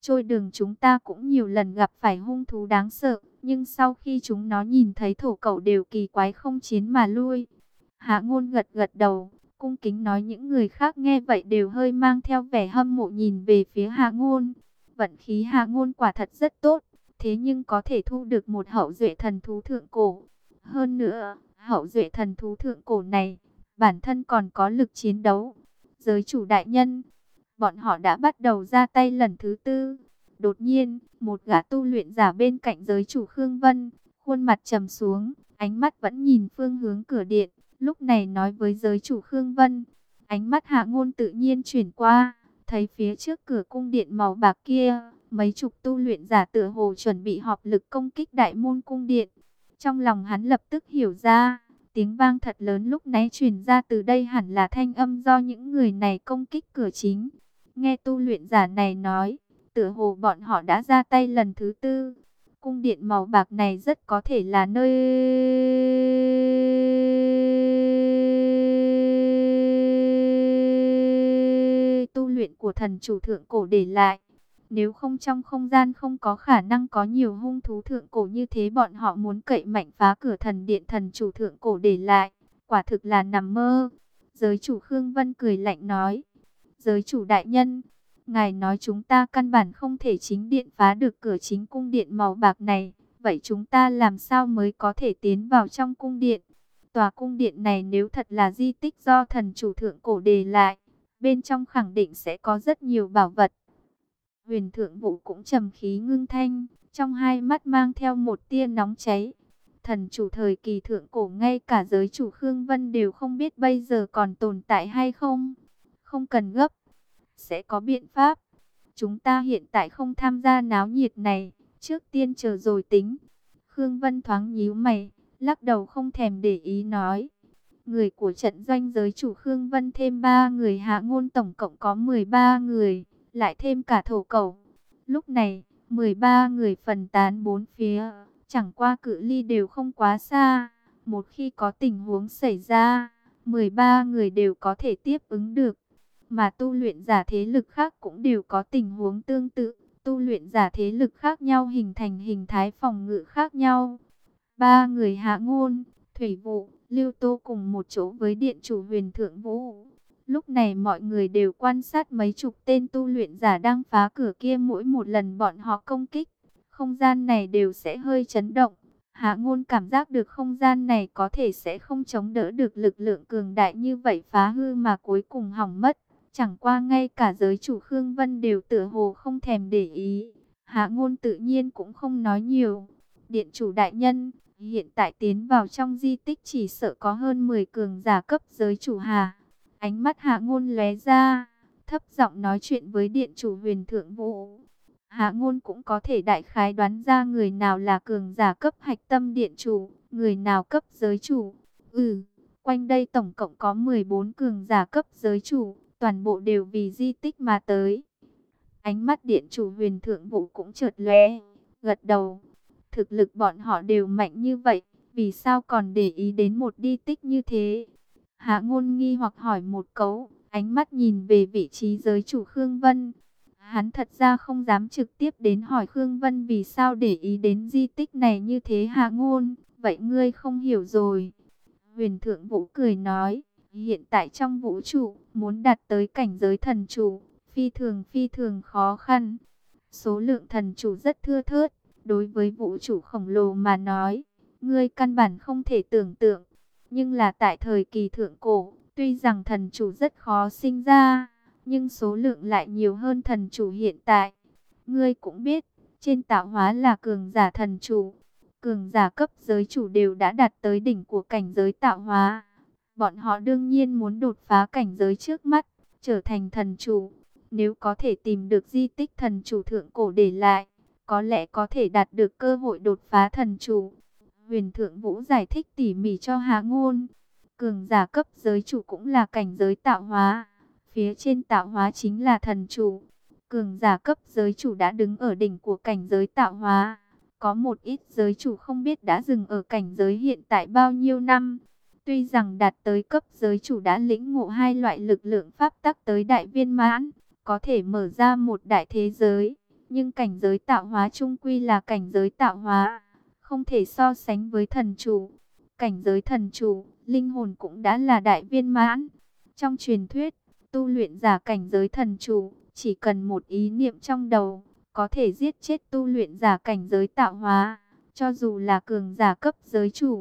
Trôi đường chúng ta cũng nhiều lần gặp phải hung thú đáng sợ, nhưng sau khi chúng nó nhìn thấy thổ cẩu đều kỳ quái không chiến mà lui. Hạ Ngôn gật gật đầu, cung kính nói. Những người khác nghe vậy đều hơi mang theo vẻ hâm mộ nhìn về phía Hạ Ngôn. Vận khí Hạ Ngôn quả thật rất tốt, thế nhưng có thể thu được một hậu duệ thần thú thượng cổ. Hơn nữa, hậu duệ thần thú thượng cổ này, bản thân còn có lực chiến đấu. Giới chủ đại nhân, bọn họ đã bắt đầu ra tay lần thứ tư. Đột nhiên, một gã tu luyện giả bên cạnh giới chủ Khương Vân, khuôn mặt trầm xuống, ánh mắt vẫn nhìn phương hướng cửa điện. Lúc này nói với giới chủ Khương Vân, ánh mắt Hạ Ngôn tự nhiên chuyển qua, thấy phía trước cửa cung điện màu bạc kia, mấy chục tu luyện giả tựa hồ chuẩn bị họp lực công kích đại môn cung điện. Trong lòng hắn lập tức hiểu ra, tiếng vang thật lớn lúc nãy truyền ra từ đây hẳn là thanh âm do những người này công kích cửa chính. Nghe tu luyện giả này nói, tựa hồ bọn họ đã ra tay lần thứ tư. Cung điện màu bạc này rất có thể là nơi tu luyện của thần chủ thượng cổ để lại. Nếu không trong không gian không có khả năng có nhiều hung thú thượng cổ như thế, bọn họ muốn cậy mạnh phá cửa thần điện thần chủ thượng cổ để lại, quả thực là nằm mơ. Giới chủ Khương Vân cười lạnh nói, giới chủ đại nhân, ngài nói chúng ta căn bản không thể chính điện phá được cửa chính cung điện màu bạc này, vậy chúng ta làm sao mới có thể tiến vào trong cung điện? Tòa cung điện này nếu thật là di tích do thần chủ thượng cổ để lại, bên trong khẳng định sẽ có rất nhiều bảo vật. Huyền Thượng Vũ cũng trầm khí ngưng thanh, trong hai mắt mang theo một tia nóng cháy. Thần chủ thời kỳ thượng cổ ngay cả giới chủ Khương Vân đều không biết bây giờ còn tồn tại hay không. Không cần gấp, sẽ có biện pháp. Chúng ta hiện tại không tham gia náo nhiệt này, trước tiên chờ rồi tính. Khương Vân thoáng nhíu mày, lắc đầu không thèm để ý nói. Người của trận doanh giới chủ Khương Vân thêm 3 người, Hạ Ngôn tổng cộng có 13 người, lại thêm cả thổ cẩu. Lúc này, 13 người phân tán bốn phía, chẳng qua cự ly đều không quá xa. Một khi có tình huống xảy ra, 13 người đều có thể tiếp ứng được. Mà tu luyện giả thế lực khác cũng đều có tình huống tương tự. Tu luyện giả thế lực khác nhau hình thành hình thái phòng ngự khác nhau. 3 người Hạ Ngôn, Thủy Vụ, Lưu Tô cùng một chỗ với điện chủ Huyền Thượng Vũ. Lúc này mọi người đều quan sát mấy chục tên tu luyện giả đang phá cửa kia, mỗi một lần bọn họ công kích, không gian này đều sẽ hơi chấn động. Hạ Ngôn cảm giác được không gian này có thể sẽ không chống đỡ được lực lượng cường đại như vậy phá hư mà cuối cùng hỏng mất. Chẳng qua ngay cả giới chủ Khương Vân đều tựa hồ không thèm để ý. Hạ Ngôn tự nhiên cũng không nói nhiều. Điện chủ đại nhân, hiện tại tiến vào trong di tích chỉ sợ có hơn 10 cường giả cấp giới chủ Hà. Ánh mắt Hạ Ngôn lóe ra, thấp giọng nói chuyện với điện chủ Huyền Thượng Vũ. Hạ Ngôn cũng có thể đại khái đoán ra người nào là cường giả cấp hạch tâm điện chủ, người nào cấp giới chủ. Quanh đây tổng cộng có 14 cường giả cấp giới chủ, toàn bộ đều vì di tích mà tới. Ánh mắt điện chủ Huyền Thượng Vũ cũng chợt lóe, gật đầu. Thực lực bọn họ đều mạnh như vậy, vì sao còn để ý đến một di tích như thế? Hạ Ngôn nghi hoặc hỏi một câu, ánh mắt nhìn về vị trí giới chủ Khương Vân. Hắn thật ra không dám trực tiếp đến hỏi Khương Vân vì sao để ý đến di tích này như thế. Hạ Ngôn, vậy ngươi không hiểu rồi. Huyền Thượng Vũ cười nói, hiện tại trong vũ trụ, muốn đạt tới cảnh giới thần chủ, phi thường khó khăn. Số lượng thần chủ rất thưa thớt, đối với vũ trụ khổng lồ mà nói, ngươi căn bản không thể tưởng tượng. Nhưng là tại thời kỳ thượng cổ, tuy rằng thần chủ rất khó sinh ra, nhưng số lượng lại nhiều hơn thần chủ hiện tại. Ngươi cũng biết, trên tạo hóa là cường giả thần chủ, cường giả cấp giới chủ đều đã đạt tới đỉnh của cảnh giới tạo hóa. Bọn họ đương nhiên muốn đột phá cảnh giới trước mắt, trở thành thần chủ. Nếu có thể tìm được di tích thần chủ thượng cổ để lại, có lẽ có thể đạt được cơ hội đột phá thần chủ. Huyền Thượng Vũ giải thích tỉ mỉ cho Hạ Ngôn. Cường giả cấp giới chủ cũng là cảnh giới tạo hóa. Phía trên tạo hóa chính là thần chủ. Cường giả cấp giới chủ đã đứng ở đỉnh của cảnh giới tạo hóa. Có một ít giới chủ không biết đã dừng ở cảnh giới hiện tại bao nhiêu năm. Tuy rằng đạt tới cấp giới chủ đã lĩnh ngộ hai loại lực lượng pháp tắc tới đại viên mãn, có thể mở ra một đại thế giới. Nhưng cảnh giới tạo hóa chung quy là cảnh giới tạo hóa, không thể so sánh với thần chủ. Cảnh giới thần chủ, linh hồn cũng đã là đại viên mãn. Trong truyền thuyết, tu luyện giả cảnh giới thần chủ, chỉ cần một ý niệm trong đầu, có thể giết chết tu luyện giả cảnh giới tạo hóa. Cho dù là cường giả cấp giới chủ,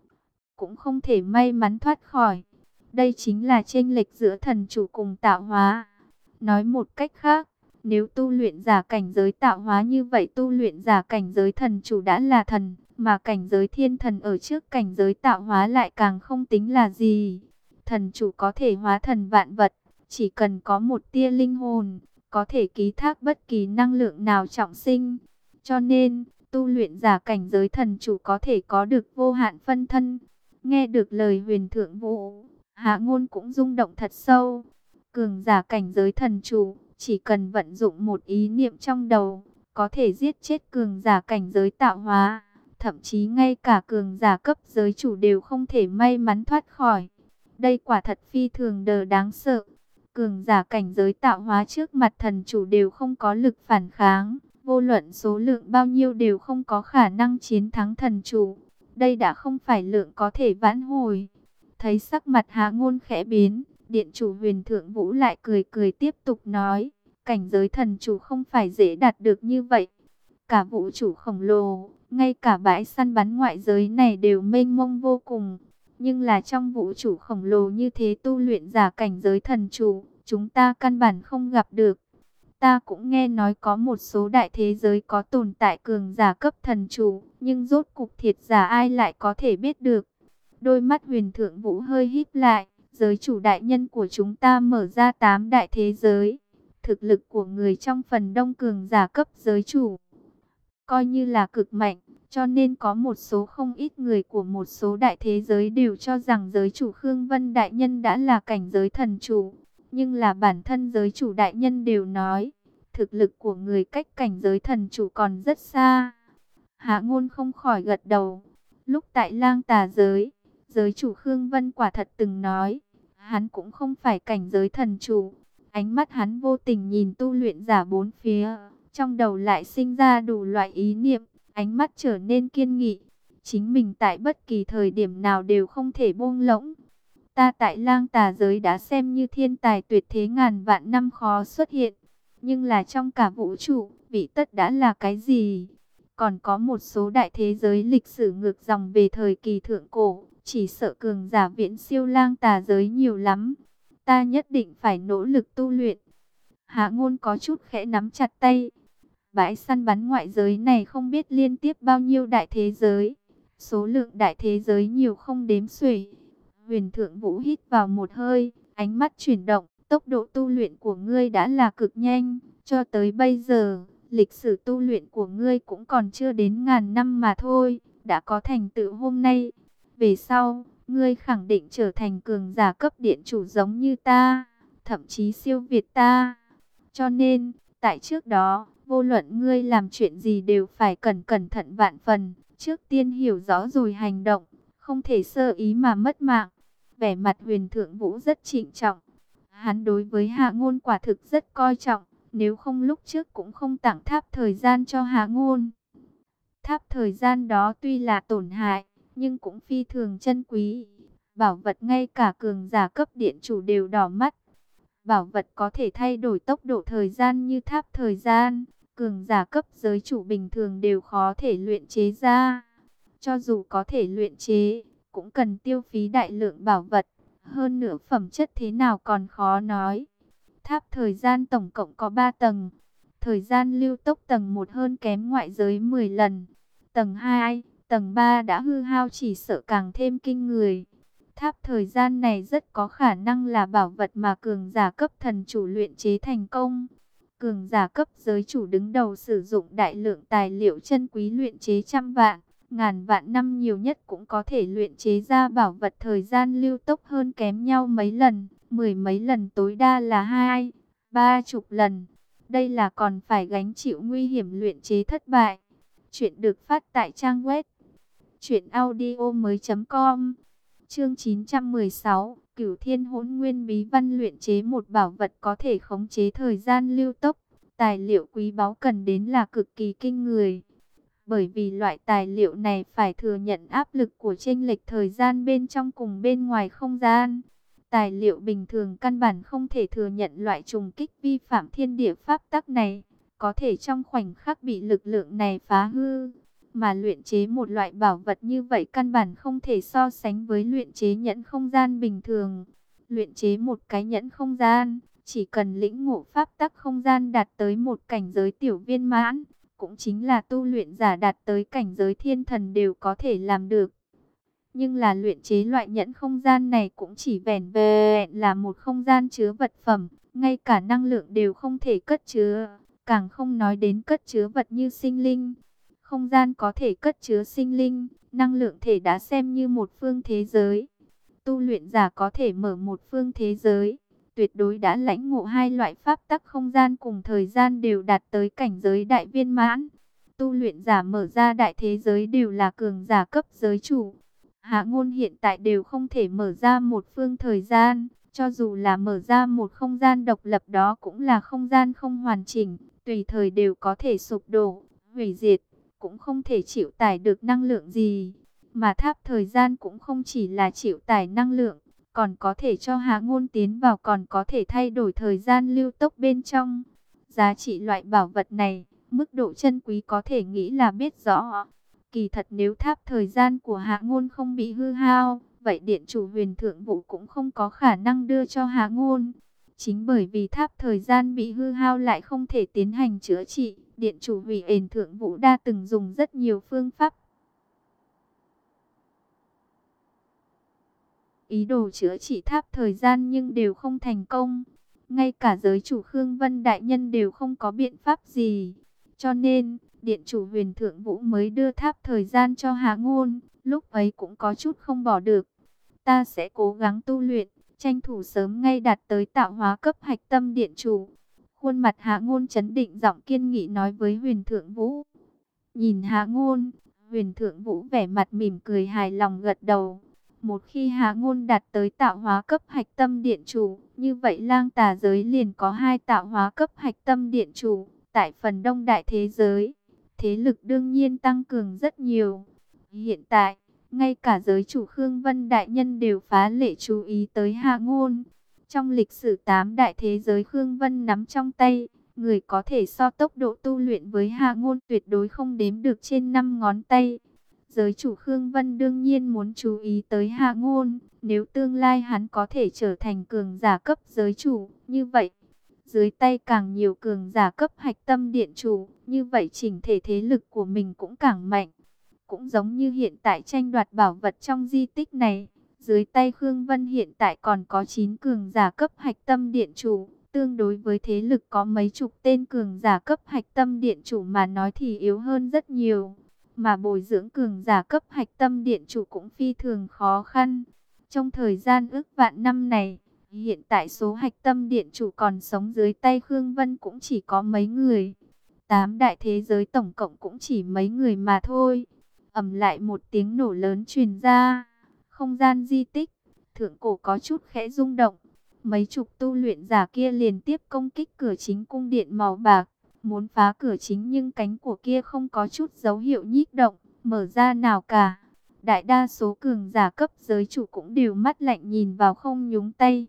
cũng không thể may mắn thoát khỏi. Đây chính là chênh lệch giữa thần chủ cùng tạo hóa. Nói một cách khác, nếu tu luyện giả cảnh giới tạo hóa như vậy, tu luyện giả cảnh giới thần chủ đã là thần, mà cảnh giới thiên thần ở trước cảnh giới tạo hóa lại càng không tính là gì. Thần chủ có thể hóa thần vạn vật, chỉ cần có một tia linh hồn, có thể ký thác bất kỳ năng lượng nào trọng sinh. Cho nên, tu luyện giả cảnh giới thần chủ có thể có được vô hạn phân thân. Nghe được lời Huyền Thượng Vũ, Hạ Ngôn cũng rung động thật sâu. Cường giả cảnh giới thần chủ, chỉ cần vận dụng một ý niệm trong đầu, có thể giết chết cường giả cảnh giới tạo hóa. Thậm chí ngay cả cường giả cấp giới chủ đều không thể may mắn thoát khỏi. Đây quả thật phi thường đáng sợ. Cường giả cảnh giới tạo hóa trước mặt thần chủ đều không có lực phản kháng. Vô luận số lượng bao nhiêu đều không có khả năng chiến thắng thần chủ. Đây đã không phải lượng có thể vãn hồi. Thấy sắc mặt Hạ Ngôn khẽ biến, Điện chủ Huyền Thượng Vũ lại cười cười tiếp tục nói, cảnh giới thần chủ không phải dễ đạt được như vậy. Cả vũ trụ khổng lồ, ngay cả bãi săn bắn ngoại giới này đều mênh mông vô cùng. Nhưng là trong vũ trụ khổng lồ như thế, tu luyện giả cảnh giới thần chủ, chúng ta căn bản không gặp được. Ta cũng nghe nói có một số đại thế giới có tồn tại cường giả cấp thần chủ, nhưng rốt cục thiệt giả ai lại có thể biết được. Đôi mắt Huyền Thượng Vũ hơi híp lại, giới chủ đại nhân của chúng ta mở ra 8 đại thế giới. Thực lực của người trong phần đông cường giả cấp giới chủ coi như là cực mạnh, cho nên có một số không ít người của một số đại thế giới đều cho rằng giới chủ Khương Vân đại nhân đã là cảnh giới thần chủ. Nhưng là bản thân giới chủ đại nhân đều nói, thực lực của người cách cảnh giới thần chủ còn rất xa. Hạ Ngôn không khỏi gật đầu. Lúc tại Lang Tà giới, giới chủ Khương Vân quả thật từng nói, hắn cũng không phải cảnh giới thần chủ. Ánh mắt hắn vô tình nhìn tu luyện giả bốn phía, trong đầu lại sinh ra đủ loại ý niệm, ánh mắt trở nên kiên nghị. Chính mình tại bất kỳ thời điểm nào đều không thể buông lỏng. Ta tại Lang Tà giới đã xem như thiên tài tuyệt thế, ngàn vạn năm khó xuất hiện. Nhưng là trong cả vũ trụ, vị tất đã là cái gì? Còn có một số đại thế giới lịch sử ngược dòng về thời kỳ thượng cổ, chỉ sợ cường giả viễn siêu Lang Tà giới nhiều lắm. Ta nhất định phải nỗ lực tu luyện. Hạ Ngôn có chút khẽ nắm chặt tay. Bãi săn bắn ngoại giới này không biết liên tiếp bao nhiêu đại thế giới. Số lượng đại thế giới nhiều không đếm xuể. Huyền Thượng Vũ hít vào một hơi, ánh mắt chuyển động. Tốc độ tu luyện của ngươi đã là cực nhanh. Cho tới bây giờ, lịch sử tu luyện của ngươi cũng còn chưa đến ngàn năm mà thôi. Đã có thành tựu hôm nay. Về sau, ngươi khẳng định trở thành cường giả cấp điện chủ giống như ta, thậm chí siêu việt ta. Cho nên, tại trước đó, vô luận ngươi làm chuyện gì đều phải cẩn thận vạn phần. Trước tiên hiểu rõ rồi hành động, không thể sơ ý mà mất mạng. Vẻ mặt Huyền Thượng Vũ rất trịnh trọng. Hắn đối với Hạ Ngôn quả thực rất coi trọng, nếu không lúc trước cũng không tặng tháp thời gian cho Hạ Ngôn. Tháp thời gian đó tuy là tổn hại, nhưng cũng phi thường chân quý. Bảo vật ngay cả cường giả cấp điện chủ đều đỏ mắt. Bảo vật có thể thay đổi tốc độ thời gian như tháp thời gian, cường giả cấp giới chủ bình thường đều khó thể luyện chế ra. Cho dù có thể luyện chế, cũng cần tiêu phí đại lượng bảo vật. Hơn nữa phẩm chất thế nào còn khó nói. Tháp thời gian tổng cộng có 3 tầng. Thời gian lưu tốc tầng 1 hơn kém ngoại giới 10 lần. Tầng 2, tầng 3 đã hư hao, chỉ sợ càng thêm kinh người. Tháp thời gian này rất có khả năng là bảo vật mà cường giả cấp thần chủ luyện chế thành công. Cường giả cấp giới chủ đứng đầu sử dụng đại lượng tài liệu chân quý luyện chế trăm vạn, ngàn vạn năm nhiều nhất cũng có thể luyện chế ra bảo vật thời gian lưu tốc hơn kém nhau mấy lần, mười mấy lần, tối đa là 20-30 lần. Đây là còn phải gánh chịu nguy hiểm luyện chế thất bại. Chuyện được phát tại trang web truyệnaudiomoi.com. Chương 916, Cửu Thiên Hỗn Nguyên Bí Văn luyện chế một bảo vật có thể khống chế thời gian lưu tốc. Tài liệu quý báu cần đến là cực kỳ kinh người. Bởi vì loại tài liệu này phải thừa nhận áp lực của chênh lệch thời gian bên trong cùng bên ngoài không gian. Tài liệu bình thường căn bản không thể thừa nhận loại trùng kích vi phạm thiên địa pháp tắc này, có thể trong khoảnh khắc bị lực lượng này phá hư. Mà luyện chế một loại bảo vật như vậy căn bản không thể so sánh với luyện chế nhẫn không gian bình thường. Luyện chế một cái nhẫn không gian, chỉ cần lĩnh ngộ pháp tắc không gian đạt tới một cảnh giới tiểu viên mãn, cũng chính là tu luyện giả đạt tới cảnh giới thiên thần đều có thể làm được. Nhưng là luyện chế loại nhẫn không gian này cũng chỉ vẻn vẹn là một không gian chứa vật phẩm, ngay cả năng lượng đều không thể cất chứa, càng không nói đến cất chứa vật như sinh linh. Không gian có thể cất chứa sinh linh, năng lượng thể đã xem như một phương thế giới. Tu luyện giả có thể mở một phương thế giới, tuyệt đối đã lãnh ngộ hai loại pháp tắc không gian cùng thời gian đều đạt tới cảnh giới đại viên mãn. Tu luyện giả mở ra đại thế giới đều là cường giả cấp giới chủ. Hạ Ngôn hiện tại đều không thể mở ra một phương thời gian, cho dù là mở ra một không gian độc lập đó cũng là không gian không hoàn chỉnh, tùy thời đều có thể sụp đổ, hủy diệt, cũng không thể chịu tải được năng lượng gì. Mà tháp thời gian cũng không chỉ là chịu tải năng lượng, còn có thể cho Hạ Ngôn tiến vào, còn có thể thay đổi thời gian lưu tốc bên trong. Giá trị loại bảo vật này, mức độ chân quý có thể nghĩ là biết rõ. Kỳ thật nếu tháp thời gian của Hạ Ngôn không bị hư hao, vậy điện chủ Huyền Thượng Vũ cũng không có khả năng đưa cho Hạ Ngôn. Chính bởi vì tháp thời gian bị hư hao lại không thể tiến hành chữa trị, điện chủ Huyền Thượng Vũ đã từng dùng rất nhiều phương pháp ý đồ chữa trị tháp thời gian nhưng đều không thành công. Ngay cả giới chủ Khương Vân Đại Nhân đều không có biện pháp gì. Cho nên, điện chủ Huyền Thượng Vũ mới đưa tháp thời gian cho Hạ Ngôn, lúc ấy cũng có chút không bỏ được. Ta sẽ cố gắng tu luyện, tranh thủ sớm ngay đạt tới tạo hóa cấp hạch tâm điện chủ. Khuôn mặt Hạ Ngôn trấn định, giọng kiên nghị nói với Huyền Thượng Vũ. Nhìn Hạ Ngôn, Huyền Thượng Vũ vẻ mặt mỉm cười hài lòng gật đầu. Một khi Hạ Ngôn đạt tới tạo hóa cấp hạch tâm điện chủ, như vậy Lang Tà giới liền có hai tạo hóa cấp hạch tâm điện chủ. Tại phần đông đại thế giới, thế lực đương nhiên tăng cường rất nhiều. Hiện tại, ngay cả giới chủ Khương Vân Đại Nhân đều phá lệ chú ý tới Hạ Ngôn. Trong lịch sử 8 đại thế giới Khương Vân nắm trong tay, người có thể so tốc độ tu luyện với Hạ Ngôn tuyệt đối không đếm được trên 5 ngón tay. Giới chủ Khương Vân đương nhiên muốn chú ý tới Hạ Ngôn, nếu tương lai hắn có thể trở thành cường giả cấp giới chủ, như vậy, dưới tay càng nhiều cường giả cấp hạch tâm điện chủ, như vậy chỉnh thể thế lực của mình cũng càng mạnh. Cũng giống như hiện tại tranh đoạt bảo vật trong di tích này, dưới tay Khương Vân hiện tại còn có 9 cường giả cấp hạch tâm điện chủ, tương đối với thế lực có mấy chục tên cường giả cấp hạch tâm điện chủ mà nói thì yếu hơn rất nhiều. Mà bồi dưỡng cường giả cấp hạch tâm điện chủ cũng phi thường khó khăn. Trong thời gian ước vạn năm này, hiện tại số hạch tâm điện chủ còn sống dưới tay Khương Vân cũng chỉ có mấy người. 8 đại thế giới tổng cộng cũng chỉ mấy người mà thôi. Ầm lại một tiếng nổ lớn truyền ra. Không gian di tích, thượng cổ có chút khẽ rung động. Mấy chục tu luyện giả kia liên tiếp công kích cửa chính cung điện màu bạc. Muốn phá cửa chính nhưng cánh của kia không có chút dấu hiệu nhích động, mở ra nào cả. Đại đa số cường giả cấp giới chủ cũng đều mắt lạnh nhìn vào không nhúng tay.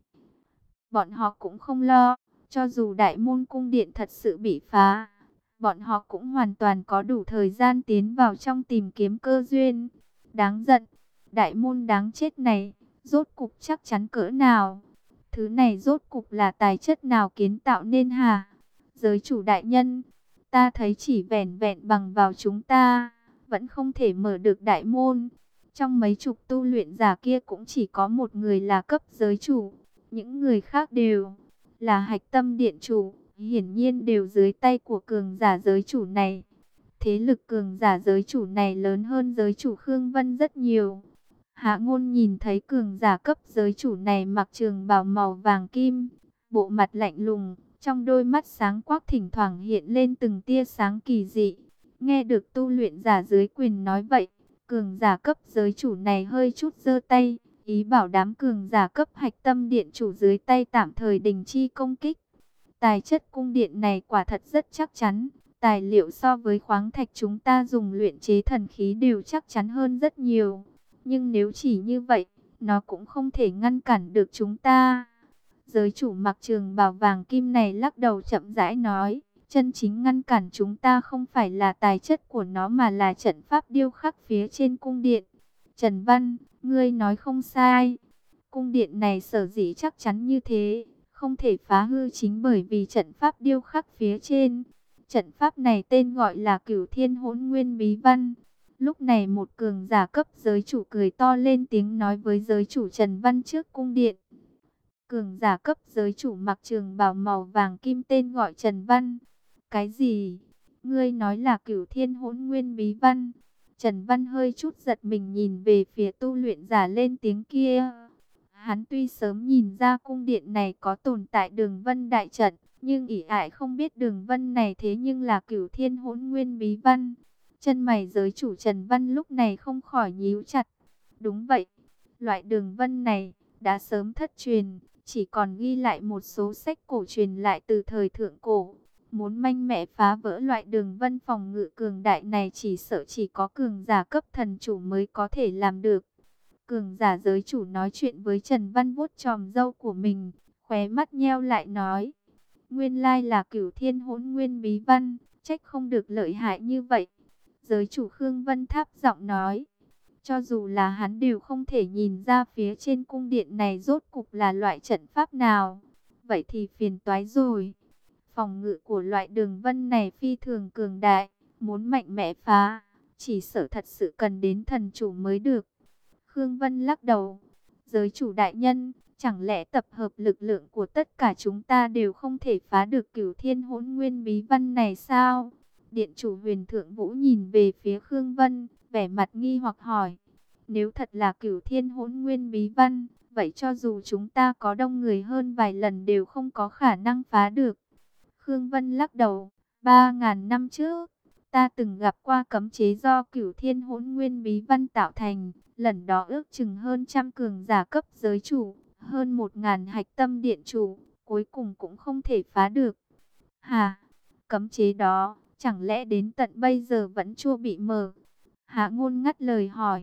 Bọn họ cũng không lo, cho dù đại môn cung điện thật sự bị phá, bọn họ cũng hoàn toàn có đủ thời gian tiến vào trong tìm kiếm cơ duyên. Đáng giận, đại môn đáng chết này, rốt cục chắc chắn cỡ nào? Thứ này rốt cục là tài chất nào kiến tạo nên hả? Giới chủ đại nhân, ta thấy chỉ vẻn vẹn bằng vào chúng ta, vẫn không thể mở được đại môn. Trong mấy chục tu luyện giả kia cũng chỉ có một người là cấp giới chủ. Những người khác đều là hạch tâm điện chủ, hiển nhiên đều dưới tay của cường giả giới chủ này. Thế lực cường giả giới chủ này lớn hơn giới chủ Khương Vân rất nhiều. Hạ Ngôn nhìn thấy cường giả cấp giới chủ này mặc trường bào màu vàng kim, bộ mặt lạnh lùng, trong đôi mắt sáng quắc thỉnh thoảng hiện lên từng tia sáng kỳ dị. Nghe được tu luyện giả dưới quyền nói vậy, cường giả cấp giới chủ này hơi chút giơ tay, ý bảo đám cường giả cấp hạch tâm điện chủ dưới tay tạm thời đình chi công kích. Tài chất cung điện này quả thật rất chắc chắn. Tài liệu so với khoáng thạch chúng ta dùng luyện chế thần khí đều chắc chắn hơn rất nhiều. Nhưng nếu chỉ như vậy, nó cũng không thể ngăn cản được chúng ta. Giới chủ mặc trường bào vàng kim này lắc đầu chậm rãi nói, chân chính ngăn cản chúng ta không phải là tài chất của nó mà là trận pháp điêu khắc phía trên cung điện. Trần Văn, ngươi nói không sai. Cung điện này sở dĩ chắc chắn như thế, không thể phá hư chính bởi vì trận pháp điêu khắc phía trên. Trận pháp này tên gọi là Cửu Thiên Hỗn Nguyên Bí Văn. Lúc này một cường giả cấp giới chủ cười to lên tiếng nói với giới chủ Trần Văn trước cung điện. Cường giả cấp giới chủ mặc trường bào màu vàng kim tên gọi Trần Văn. Cái gì? Ngươi nói là Cửu Thiên Hỗn Nguyên Bí Văn? Trần Văn hơi chút giật mình nhìn về phía tu luyện giả lên tiếng kia. Hắn tuy sớm nhìn ra cung điện này có tồn tại đường vân đại trận, nhưng ỷ ải không biết đường vân này thế nhưng là Cửu Thiên Hỗn Nguyên Bí Văn. Chân mày giới chủ Trần Văn lúc này không khỏi nhíu chặt. Đúng vậy, loại đường vân này đã sớm thất truyền, chỉ còn ghi lại một số sách cổ truyền lại từ thời thượng cổ. Muốn manh mẽ phá vỡ loại đường vân phòng ngự cường đại này chỉ sợ chỉ có cường giả cấp thần chủ mới có thể làm được. Cường giả giới chủ nói chuyện với Trần Văn vuốt chòm râu của mình, khóe mắt nheo lại nói. Nguyên lai là Cửu Thiên Hỗn Nguyên Bí Văn, trách không được lợi hại như vậy. Giới chủ Khương Vân tháp giọng nói. Cho dù là hắn đều không thể nhìn ra phía trên cung điện này rốt cục là loại trận pháp nào. Vậy thì phiền toái rồi. Phòng ngự của loại đường vân này phi thường cường đại, muốn mạnh mẽ phá, chỉ sợ thật sự cần đến thần chủ mới được. Khương Vân lắc đầu. Giới chủ đại nhân, chẳng lẽ tập hợp lực lượng của tất cả chúng ta đều không thể phá được Cửu Thiên Hỗn Nguyên Bí Văn này sao? Điện chủ Huyền Thượng Vũ nhìn về phía Khương Vân, vẻ mặt nghi hoặc hỏi. Nếu thật là Cửu Thiên Hỗn Nguyên Bí Văn, vậy cho dù chúng ta có đông người hơn vài lần đều không có khả năng phá được. Khương Vân lắc đầu. 3.000 năm trước, ta từng gặp qua cấm chế do Cửu Thiên Hỗn Nguyên Bí Văn tạo thành. Lần đó ước chừng hơn trăm cường giả cấp giới chủ, hơn 1.000 hạch tâm điện chủ, cuối cùng cũng không thể phá được. Hà, cấm chế đó, chẳng lẽ đến tận bây giờ vẫn chưa bị mở? Hạ Ngôn ngắt lời hỏi.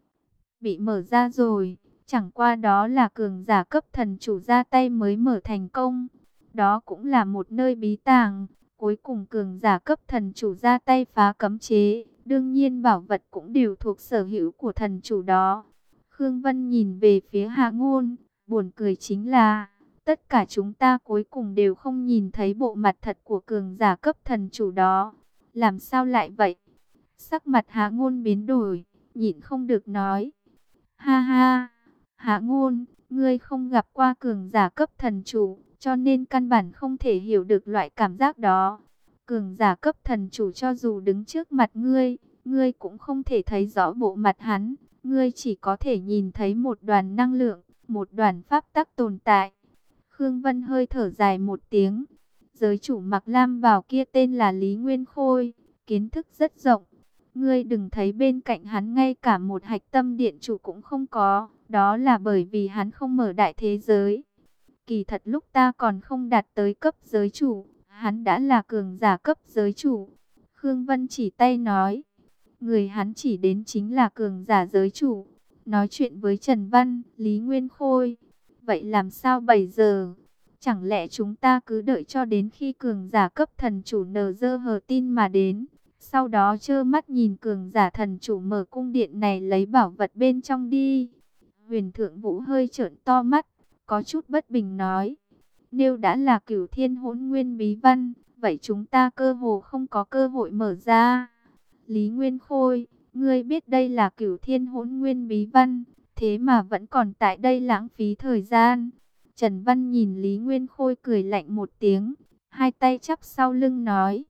Bị mở ra rồi, chẳng qua đó là cường giả cấp thần chủ ra tay mới mở thành công. Đó cũng là một nơi bí tàng, cuối cùng cường giả cấp thần chủ ra tay phá cấm chế. Đương nhiên bảo vật cũng đều thuộc sở hữu của thần chủ đó. Khương Vân nhìn về phía Hạ Ngôn, buồn cười chính là tất cả chúng ta cuối cùng đều không nhìn thấy bộ mặt thật của cường giả cấp thần chủ đó. Làm sao lại vậy? Sắc mặt Hạ Ngôn biến đổi, nhịn không được nói. Ha ha, Hạ Ngôn, ngươi không gặp qua cường giả cấp thần chủ, cho nên căn bản không thể hiểu được loại cảm giác đó. Cường giả cấp thần chủ cho dù đứng trước mặt ngươi, ngươi cũng không thể thấy rõ bộ mặt hắn. Ngươi chỉ có thể nhìn thấy một đoàn năng lượng, một đoàn pháp tắc tồn tại. Khương Vân hơi thở dài một tiếng. Giới chủ mặc lam bào kia tên là Lý Nguyên Khôi, kiến thức rất rộng. Ngươi đừng thấy bên cạnh hắn ngay cả một hạch tâm điện chủ cũng không có. Đó là bởi vì hắn không mở đại thế giới. Kỳ thật lúc ta còn không đạt tới cấp giới chủ, hắn đã là cường giả cấp giới chủ. Khương Vân chỉ tay nói. Người hắn chỉ đến chính là cường giả giới chủ. Nói chuyện với Trần Văn, Lý Nguyên Khôi. Vậy làm sao bây giờ? Chẳng lẽ chúng ta cứ đợi cho đến khi cường giả cấp thần chủ nờ dơ hờ tin mà đến? Sau đó trơ mắt nhìn cường giả thần chủ mở cung điện này lấy bảo vật bên trong đi. Huyền Thượng Vũ hơi trợn to mắt, có chút bất bình nói. Nếu đã là Cửu Thiên Hỗn Nguyên Bí Văn, vậy chúng ta cơ hồ không có cơ hội mở ra. Lý Nguyên Khôi, ngươi biết đây là Cửu Thiên Hỗn Nguyên Bí Văn, thế mà vẫn còn tại đây lãng phí thời gian. Trần Văn nhìn Lý Nguyên Khôi cười lạnh một tiếng, hai tay chắp sau lưng nói.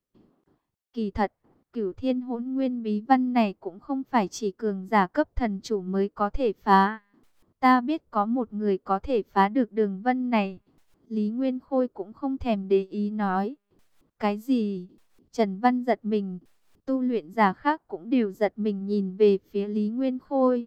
Kỳ thật, Cửu Thiên Hỗn Nguyên Bí Văn này cũng không phải chỉ cường giả cấp thần chủ mới có thể phá. Ta biết có một người có thể phá được đường vân này. Lý Nguyên Khôi cũng không thèm để ý nói. Cái gì? Trần Văn giật mình. Tu luyện giả khác cũng đều giật mình nhìn về phía Lý Nguyên Khôi.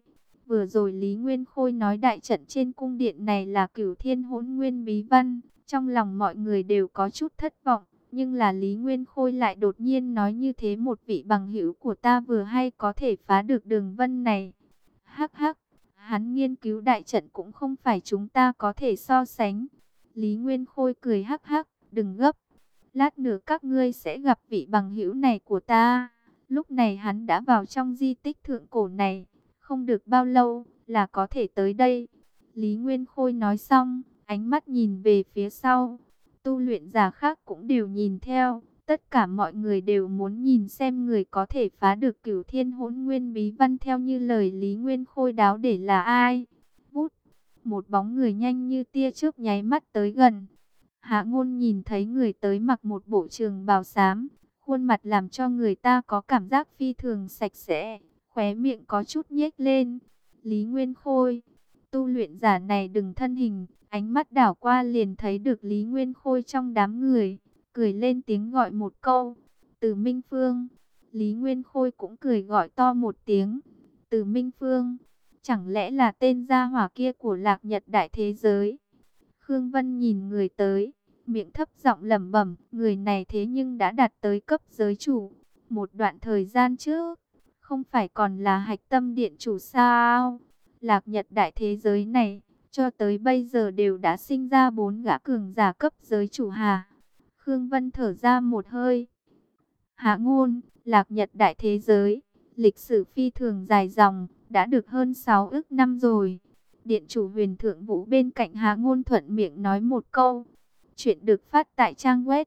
Vừa rồi Lý Nguyên Khôi nói đại trận trên cung điện này là Cửu Thiên Hỗn Nguyên bí văn, trong lòng mọi người đều có chút thất vọng, nhưng là Lý Nguyên Khôi lại đột nhiên nói như thế, một vị bằng hữu của ta vừa hay có thể phá được đường vân này. Hắc hắc, hắn nghiên cứu đại trận cũng không phải chúng ta có thể so sánh. Lý Nguyên Khôi cười hắc hắc, đừng gấp, lát nữa các ngươi sẽ gặp vị bằng hữu này của ta. Lúc này hắn đã vào trong di tích thượng cổ này, không được bao lâu là có thể tới đây. Lý Nguyên Khôi nói xong, ánh mắt nhìn về phía sau. Tu luyện giả khác cũng đều nhìn theo. Tất cả mọi người đều muốn nhìn xem người có thể phá được Cửu Thiên Hỗn Nguyên bí văn theo như lời Lý Nguyên Khôi đáo để là ai. Vút, một bóng người nhanh như tia chớp nháy mắt tới gần. Hạ Ngôn nhìn thấy người tới mặc một bộ trường bào xám, khuôn mặt làm cho người ta có cảm giác phi thường sạch sẽ, khóe miệng có chút nhếch lên. Lý Nguyên Khôi, tu luyện giả này đừng thân hình, ánh mắt đảo qua liền thấy được Lý Nguyên Khôi trong đám người, cười lên tiếng gọi một câu, Từ Minh Phương. Lý Nguyên Khôi cũng cười gọi to một tiếng, Từ Minh Phương, chẳng lẽ là tên gia hỏa kia của Lạc Nhật Đại Thế Giới? Khương Vân nhìn người tới, miệng thấp giọng lẩm bẩm, người này thế nhưng đã đạt tới cấp giới chủ. Một đoạn thời gian trước, không phải còn là Hạch Tâm Điện chủ sao? Lạc Nhật Đại Thế Giới này, cho tới bây giờ đều đã sinh ra 4 gã cường giả cấp giới chủ hà. Khương Vân thở ra một hơi. Hạ Ngôn, Lạc Nhật Đại Thế Giới, lịch sử phi thường dài dòng, đã được hơn 6 ức năm rồi. Điện chủ Huyền Thượng Vũ bên cạnh Hạ Ngôn thuận miệng nói một câu. Chuyện được phát tại trang web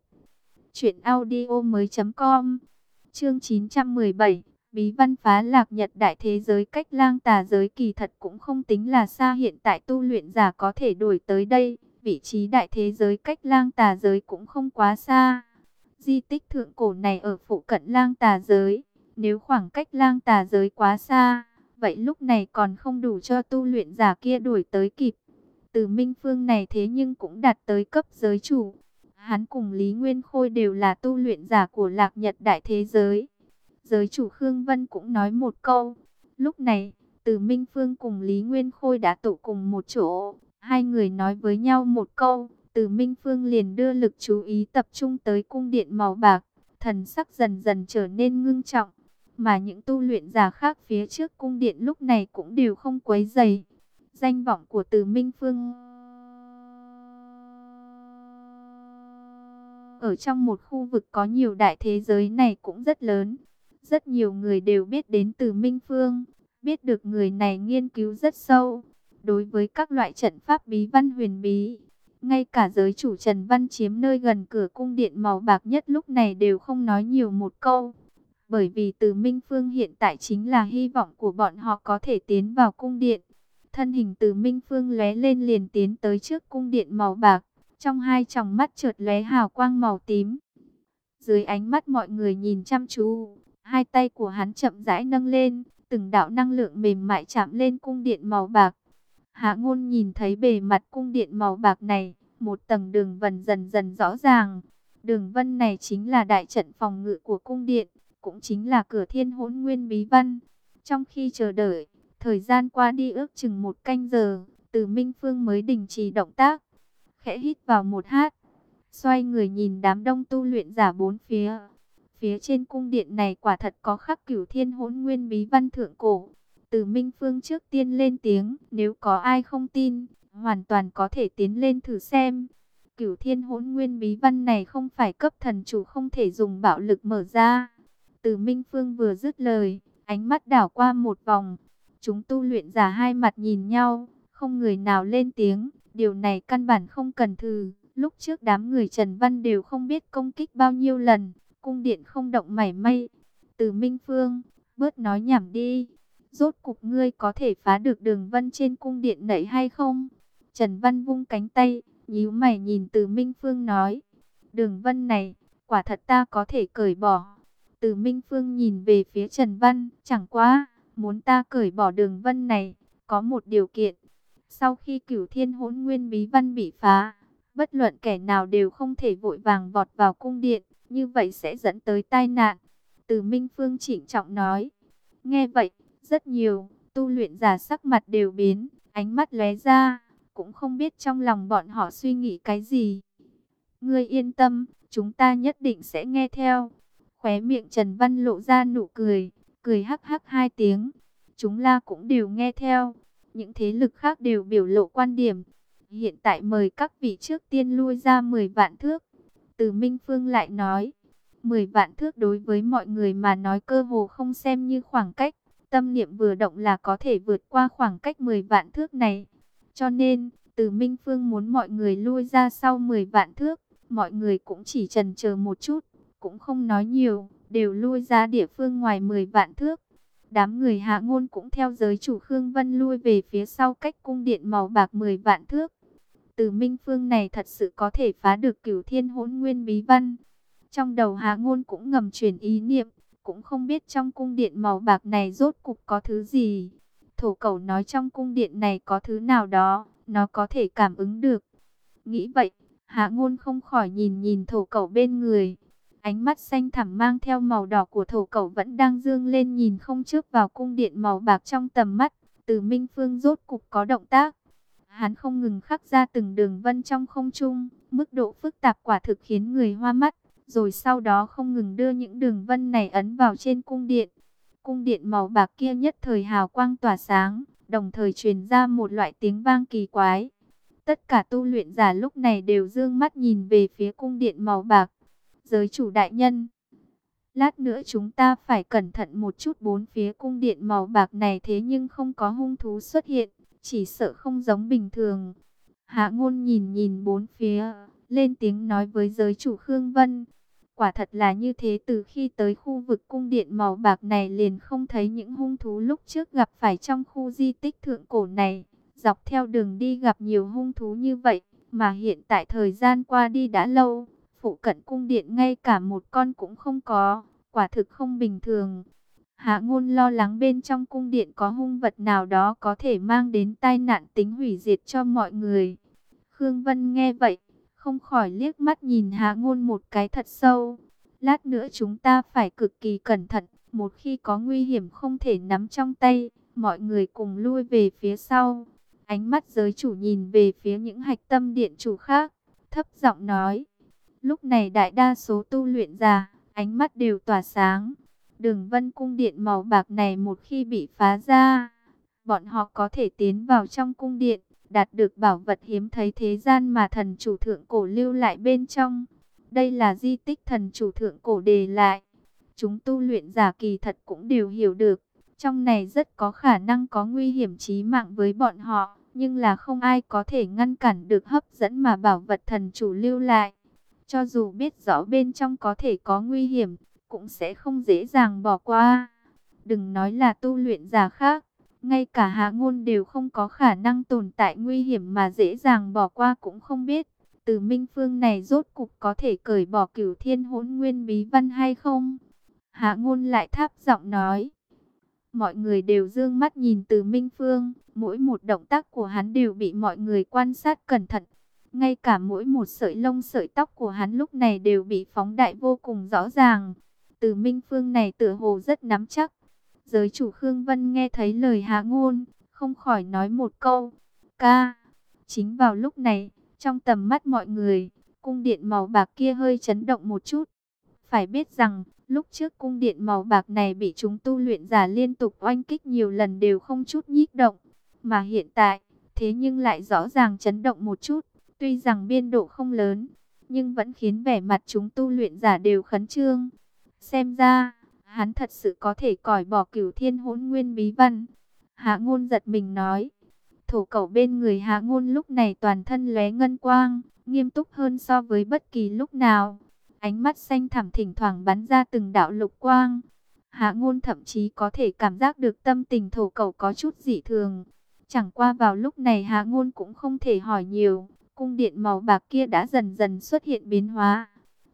truyệnaudiomoi.com. Chương 917, bí văn phá Lạc Nhật Đại Thế Giới cách Lang Tà giới kỳ thật cũng không tính là xa, hiện tại tu luyện giả có thể đổi tới đây, vị trí Đại Thế Giới cách Lang Tà giới cũng không quá xa. Di tích thượng cổ này ở phụ cận Lang Tà giới, nếu khoảng cách Lang Tà giới quá xa, vậy lúc này còn không đủ cho tu luyện giả kia đuổi tới kịp. Từ Minh Phương này thế nhưng cũng đạt tới cấp giới chủ. Hắn cùng Lý Nguyên Khôi đều là tu luyện giả của Lạc Nhật Đại Thế Giới. Giới chủ Khương Vân cũng nói một câu. Lúc này, Từ Minh Phương cùng Lý Nguyên Khôi đã tụ cùng một chỗ. Hai người nói với nhau một câu. Từ Minh Phương liền đưa lực chú ý tập trung tới cung điện màu bạc. Thần sắc dần dần trở nên ngưng trọng. Mà những tu luyện giả khác phía trước cung điện lúc này cũng đều không quấy rầy. Danh vọng của Từ Minh Phương ở trong một khu vực có nhiều đại thế giới này cũng rất lớn. Rất nhiều người đều biết đến Từ Minh Phương, biết được người này nghiên cứu rất sâu đối với các loại trận pháp bí văn huyền bí. Ngay cả giới chủ Trần Văn chiếm nơi gần cửa cung điện màu bạc nhất lúc này đều không nói nhiều một câu. Bởi vì Từ Minh Phương hiện tại chính là hy vọng của bọn họ có thể tiến vào cung điện. Thân hình Từ Minh Phương lóe lên liền tiến tới trước cung điện màu bạc, trong hai tròng mắt chợt lóe hào quang màu tím. Dưới ánh mắt mọi người nhìn chăm chú, hai tay của hắn chậm rãi nâng lên, từng đạo năng lượng mềm mại chạm lên cung điện màu bạc. Hạ Ngôn nhìn thấy bề mặt cung điện màu bạc này, một tầng đường vân dần dần rõ ràng. Đường vân này chính là đại trận phòng ngự của cung điện, cũng chính là cửa Thiên Hỗn Nguyên bí văn. Trong khi chờ đợi, thời gian qua đi ước chừng 1 canh giờ, Từ Minh Phương mới đình chỉ động tác. Khẽ hít vào một hát, xoay người nhìn đám đông tu luyện giả bốn phía. Phía trên cung điện này quả thật có khắc Cửu Thiên Hỗn Nguyên bí văn thượng cổ. Từ Minh Phương trước tiên lên tiếng, nếu có ai không tin, hoàn toàn có thể tiến lên thử xem. Cửu Thiên Hỗn Nguyên bí văn này không phải cấp thần chủ không thể dùng bạo lực mở ra. Từ Minh Phương vừa dứt lời, ánh mắt đảo qua một vòng. Chúng tu luyện giả hai mặt nhìn nhau, không người nào lên tiếng. Điều này căn bản không cần thử. Lúc trước đám người Trần Văn đều không biết công kích bao nhiêu lần, cung điện không động mảy may. Từ Minh Phương, bớt nói nhảm đi. Rốt cục ngươi có thể phá được đường vân trên cung điện nảy hay không? Trần Văn vung cánh tay, nhíu mày nhìn Từ Minh Phương nói. Đường vân này, quả thật ta có thể cởi bỏ. Từ Minh Phương nhìn về phía Trần Văn, chẳng quá, muốn ta cởi bỏ đường vân này, có một điều kiện. Sau khi Cửu Thiên Hỗn Nguyên bí văn bị phá, bất luận kẻ nào đều không thể vội vàng vọt vào cung điện, như vậy sẽ dẫn tới tai nạn. Từ Minh Phương trịnh trọng nói. Nghe vậy, rất nhiều Tu luyện giả sắc mặt đều biến, ánh mắt lóe ra, cũng không biết trong lòng bọn họ suy nghĩ cái gì. Ngươi yên tâm, chúng ta nhất định sẽ nghe theo. Khóe miệng Trần Văn lộ ra nụ cười, cười hắc hắc hai tiếng. Chúng la cũng đều nghe theo. Những thế lực khác đều biểu lộ quan điểm. Hiện tại mời các vị trước tiên lui ra 10 vạn thước. Từ Minh Phương lại nói, 10 vạn thước đối với mọi người mà nói cơ hồ không xem như khoảng cách. Tâm niệm vừa động là có thể vượt qua khoảng cách 10 vạn thước này. Cho nên, Từ Minh Phương muốn mọi người lui ra sau 10 vạn thước. Mọi người cũng chỉ chần chờ một chút, cũng không nói nhiều, đều lui ra địa phương ngoài 10 vạn thước. Đám người Hạ Ngôn cũng theo giới chủ Khương Vân lui về phía sau cách cung điện màu bạc 10 vạn thước. Từ Minh Phương này thật sự có thể phá được Cửu Thiên Hỗn Nguyên bí văn. Trong đầu Hạ Ngôn cũng ngầm chuyển ý niệm, cũng không biết trong cung điện màu bạc này rốt cục có thứ gì. Thổ Cẩu nói trong cung điện này có thứ nào đó, nó có thể cảm ứng được. Nghĩ vậy, Hạ Ngôn không khỏi nhìn nhìn Thổ Cẩu bên người. Ánh mắt xanh thẳm mang theo màu đỏ của Thổ Cẩu vẫn đang dương lên nhìn không chớp vào cung điện màu bạc trong tầm mắt. Từ Minh Phương rốt cục có động tác. Hắn không ngừng khắc ra từng đường vân trong không trung, mức độ phức tạp quả thực khiến người hoa mắt. Rồi sau đó không ngừng đưa những đường vân này ấn vào trên cung điện. Cung điện màu bạc kia nhất thời hào quang tỏa sáng, đồng thời truyền ra một loại tiếng vang kỳ quái. Tất cả tu luyện giả lúc này đều dương mắt nhìn về phía cung điện màu bạc. Giới chủ đại nhân, lát nữa chúng ta phải cẩn thận một chút, bốn phía cung điện màu bạc này thế nhưng không có hung thú xuất hiện, chỉ sợ không giống bình thường. Hạ Ngôn nhìn nhìn bốn phía, lên tiếng nói với giới chủ Khương Vân. Quả thật là như thế, từ khi tới khu vực cung điện màu bạc này liền không thấy những hung thú lúc trước gặp phải trong khu di tích thượng cổ này. Dọc theo đường đi gặp nhiều hung thú như vậy, mà hiện tại thời gian qua đi đã lâu, phụ cận cung điện ngay cả một con cũng không có, quả thực không bình thường. Hạ Ngôn lo lắng bên trong cung điện có hung vật nào đó có thể mang đến tai nạn tính hủy diệt cho mọi người. Khương Vân nghe vậy, không khỏi liếc mắt nhìn Hạ Ngôn một cái thật sâu. Lát nữa chúng ta phải cực kỳ cẩn thận, một khi có nguy hiểm không thể nắm trong tay, mọi người cùng lui về phía sau. Ánh mắt giới chủ nhìn về phía những hạch tâm điện chủ khác, thấp giọng nói. Lúc này đại đa số tu luyện giả, ánh mắt đều tỏa sáng. Đường vân cung điện màu bạc này một khi bị phá ra, bọn họ có thể tiến vào trong cung điện, đạt được bảo vật hiếm thấy thế gian mà thần chủ thượng cổ lưu lại bên trong. Đây là di tích thần chủ thượng cổ để lại. Chúng tu luyện giả kỳ thật cũng đều hiểu được, trong này rất có khả năng có nguy hiểm chí mạng với bọn họ, nhưng là không ai có thể ngăn cản được hấp dẫn mà bảo vật thần chủ lưu lại. Cho dù biết rõ bên trong có thể có nguy hiểm, cũng sẽ không dễ dàng bỏ qua. Đừng nói là tu luyện giả khác, ngay cả Hạ Ngôn đều không có khả năng tồn tại nguy hiểm mà dễ dàng bỏ qua cũng không biết. Từ Minh Phương này rốt cục có thể cởi bỏ Cửu Thiên Hỗn Nguyên bí văn hay không? Hạ Ngôn lại thấp giọng nói. Mọi người đều dương mắt nhìn Từ Minh Phương, mỗi một động tác của hắn đều bị mọi người quan sát cẩn thận. Ngay cả mỗi một sợi lông sợi tóc của hắn lúc này đều bị phóng đại vô cùng rõ ràng. Từ Minh Phương này tựa hồ rất nắm chắc. Giới chủ Khương Vân nghe thấy lời Hạ Ngôn, không khỏi nói một câu. Ca. Chính vào lúc này, trong tầm mắt mọi người, cung điện màu bạc kia hơi chấn động một chút. Phải biết rằng, lúc trước cung điện màu bạc này bị chúng tu luyện giả liên tục oanh kích nhiều lần đều không chút nhích động. Mà hiện tại, thế nhưng lại rõ ràng chấn động một chút. Tuy rằng biên độ không lớn, nhưng vẫn khiến vẻ mặt chúng tu luyện giả đều khẩn trương. Xem ra, hắn thật sự có thể cởi bỏ Cửu Thiên Hỗn Nguyên bí văn. Hạ Ngôn giật mình nói. Thổ Cẩu bên người Hạ Ngôn lúc này toàn thân lóe ngân quang, nghiêm túc hơn so với bất kỳ lúc nào. Ánh mắt xanh thẳm thỉnh thoảng bắn ra từng đạo lục quang. Hạ Ngôn thậm chí có thể cảm giác được tâm tình Thổ Cẩu có chút dị thường. Chẳng qua vào lúc này Hạ Ngôn cũng không thể hỏi nhiều. Cung điện màu bạc kia đã dần dần xuất hiện biến hóa.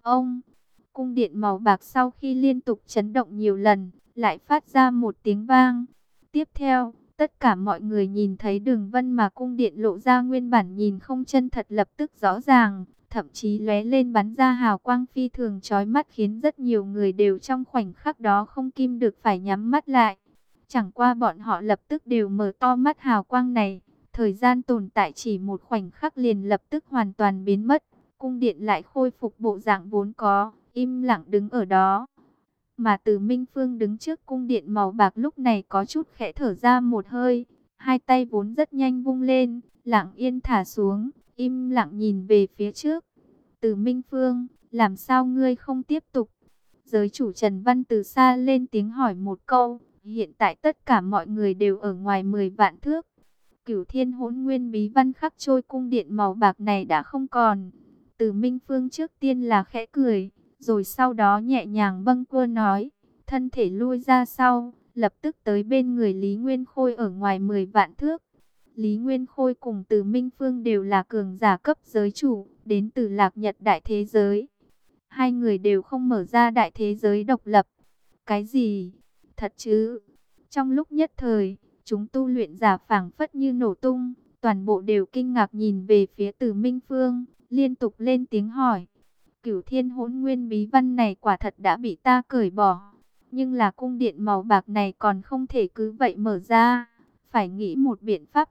Cung điện màu bạc sau khi liên tục chấn động nhiều lần, lại phát ra một tiếng vang. Tiếp theo, tất cả mọi người nhìn thấy đường vân mà cung điện lộ ra nguyên bản nhìn không chân thật lập tức rõ ràng, thậm chí lóe lên bắn ra hào quang phi thường chói mắt khiến rất nhiều người đều trong khoảnh khắc đó không kìm được phải nhắm mắt lại. Chẳng qua bọn họ lập tức đều mở to mắt, hào quang này, thời gian tồn tại chỉ một khoảnh khắc liền lập tức hoàn toàn biến mất. Cung điện lại khôi phục bộ dạng vốn có, im lặng đứng ở đó. Mà Từ Minh Phương đứng trước cung điện màu bạc lúc này có chút khẽ thở ra một hơi. Hai tay vốn rất nhanh vung lên, lặng yên thả xuống, im lặng nhìn về phía trước. Từ Minh Phương, làm sao ngươi không tiếp tục? Giới chủ Trần Văn từ xa lên tiếng hỏi một câu. Hiện tại tất cả mọi người đều ở ngoài 10 vạn thước. Cửu Thiên Hỗn Nguyên bí văn khắc trôi cung điện màu bạc này đã không còn. Từ Minh Phương trước tiên là khẽ cười, rồi sau đó nhẹ nhàng bâng quơ nói, thân thể lui ra sau, lập tức tới bên người Lý Nguyên Khôi ở ngoài 10 vạn thước. Lý Nguyên Khôi cùng Từ Minh Phương đều là cường giả cấp giới chủ, đến từ Lạc Nhật đại thế giới. Hai người đều không mở ra đại thế giới độc lập. Cái gì? Thật chứ? Trong lúc nhất thời, chúng tu luyện giả phảng phất như nổ tung, toàn bộ đều kinh ngạc nhìn về phía Từ Minh Phương, liên tục lên tiếng hỏi. Cửu Thiên Hỗn Nguyên bí văn này quả thật đã bị ta cởi bỏ, nhưng là cung điện màu bạc này còn không thể cứ vậy mở ra, phải nghĩ một biện pháp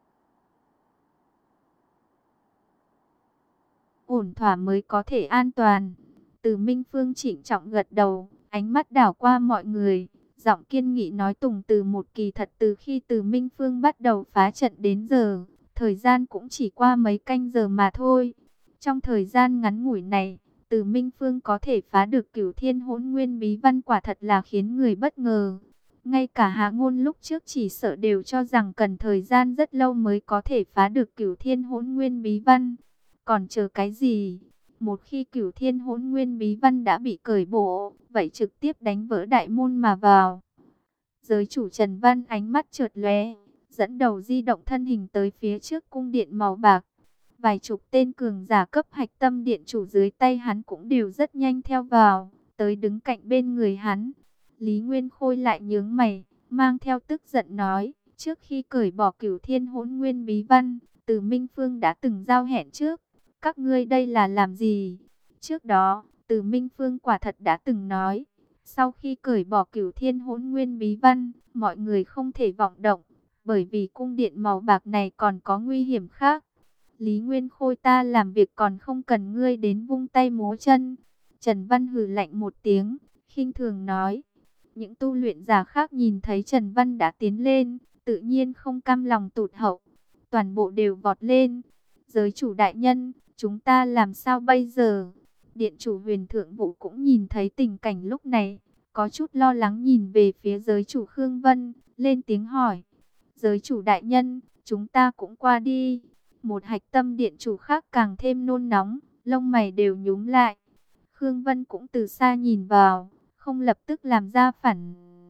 ổn thỏa mới có thể an toàn. Từ Minh Phương trịnh trọng gật đầu, ánh mắt đảo qua mọi người, giọng kiên nghị nói, Tùng Từ một kỳ thật từ khi Từ Minh Phương bắt đầu phá trận đến giờ, thời gian cũng chỉ qua mấy canh giờ mà thôi. Trong thời gian ngắn ngủi này, Từ Minh Phương có thể phá được Cửu Thiên Hỗn Nguyên bí văn quả thật là khiến người bất ngờ. Ngay cả Hạ Ngôn lúc trước chỉ sợ đều cho rằng cần thời gian rất lâu mới có thể phá được Cửu Thiên Hỗn Nguyên bí văn. Còn chờ cái gì? Một khi Cửu Thiên Hỗn Nguyên bí văn đã bị cởi bỏ, vậy trực tiếp đánh vỡ đại môn mà vào. Giới chủ Trần Văn ánh mắt chợt lóe, dẫn đầu di động thân hình tới phía trước cung điện màu bạc. Vài chục tên cường giả cấp hạch tâm điện chủ dưới tay hắn cũng đều rất nhanh theo vào, tới đứng cạnh bên người hắn. Lý Nguyên Khôi lại nhướng mày, mang theo tức giận nói, trước khi cởi bỏ Cửu Thiên Hỗn Nguyên bí văn, Từ Minh Phương đã từng giao hẹn trước. Các ngươi đây là làm gì? Trước đó, Từ Minh Phương quả thật đã từng nói, sau khi cởi bỏ Cửu Thiên Hỗn Nguyên bí văn, mọi người không thể vọng động, bởi vì cung điện màu bạc này còn có nguy hiểm khác. Lý Nguyên Khôi, ta làm việc còn không cần ngươi đến vung tay múa chân. Trần Văn hừ lạnh một tiếng, khinh thường nói. Những tu luyện giả khác nhìn thấy Trần Văn đã tiến lên, tự nhiên không cam lòng tụt hậu. Toàn bộ đều vọt lên. Giới chủ đại nhân, chúng ta làm sao bây giờ? Điện chủ Huyền Thượng Vũ cũng nhìn thấy tình cảnh lúc này, có chút lo lắng nhìn về phía giới chủ Khương Vân, lên tiếng hỏi. Giới chủ đại nhân, chúng ta cũng qua đi. Một hạch tâm điện chủ khác càng thêm nôn nóng, lông mày đều nhúm lại. Khương Vân cũng từ xa nhìn vào, không lập tức làm ra phản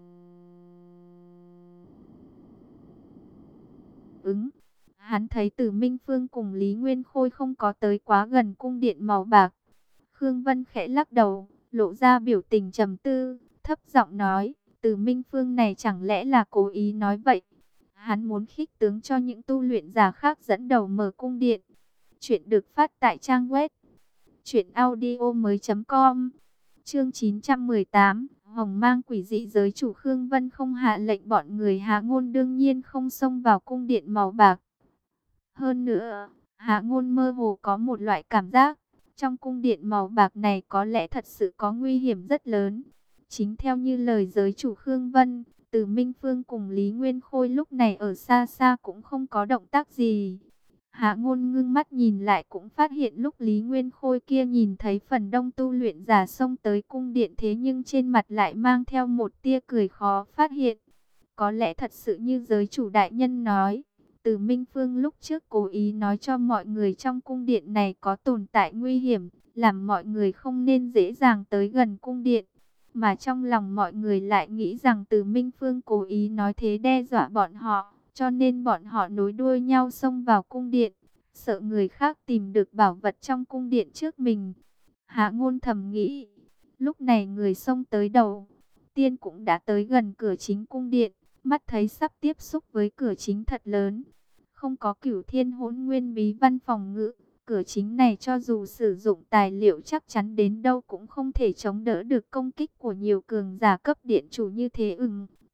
ứng. Hắn thấy Từ Minh Phương cùng Lý Nguyên Khôi không có tới quá gần cung điện màu bạc. Khương Vân khẽ lắc đầu, lộ ra biểu tình trầm tư, thấp giọng nói, Từ Minh Phương này chẳng lẽ là cố ý nói vậy? Hắn muốn khích tướng cho những tu luyện giả khác dẫn đầu mở cung điện. Chuyện được phát tại trang web truyệnaudiomoi.com. Chương 918, Hồng Mang quỷ dị. Giới chủ Khương Vân không hạ lệnh bọn người Hạ Ngôn đương nhiên không xông vào cung điện màu bạc. Hơn nữa, Hạ Ngôn mơ hồ có một loại cảm giác, trong cung điện màu bạc này có lẽ thật sự có nguy hiểm rất lớn. Chính theo như lời giới chủ Khương Vân, Từ Minh Phương cùng Lý Nguyên Khôi lúc này ở xa xa cũng không có động tác gì. Hạ Ngôn ngưng mắt nhìn lại cũng phát hiện lúc Lý Nguyên Khôi kia nhìn thấy phần đông tu luyện giả xông tới cung điện, thế nhưng trên mặt lại mang theo một tia cười khó phát hiện. Có lẽ thật sự như giới chủ đại nhân nói, Từ Minh Phương lúc trước cố ý nói cho mọi người trong cung điện này có tồn tại nguy hiểm, làm mọi người không nên dễ dàng tới gần cung điện. Mà trong lòng mọi người lại nghĩ rằng Từ Minh Phương cố ý nói thế đe dọa bọn họ, cho nên bọn họ nối đuôi nhau xông vào cung điện, sợ người khác tìm được bảo vật trong cung điện trước mình. Hạ Ngôn thầm nghĩ, lúc này người xông tới đầu tiên cũng đã tới gần cửa chính cung điện, mắt thấy sắp tiếp xúc với cửa chính thật lớn. Không có Cửu Thiên Hỗn Nguyên bí văn phòng ngự, cửa chính này cho dù sử dụng tài liệu chắc chắn đến đâu cũng không thể chống đỡ được công kích của nhiều cường giả cấp điện chủ như thế.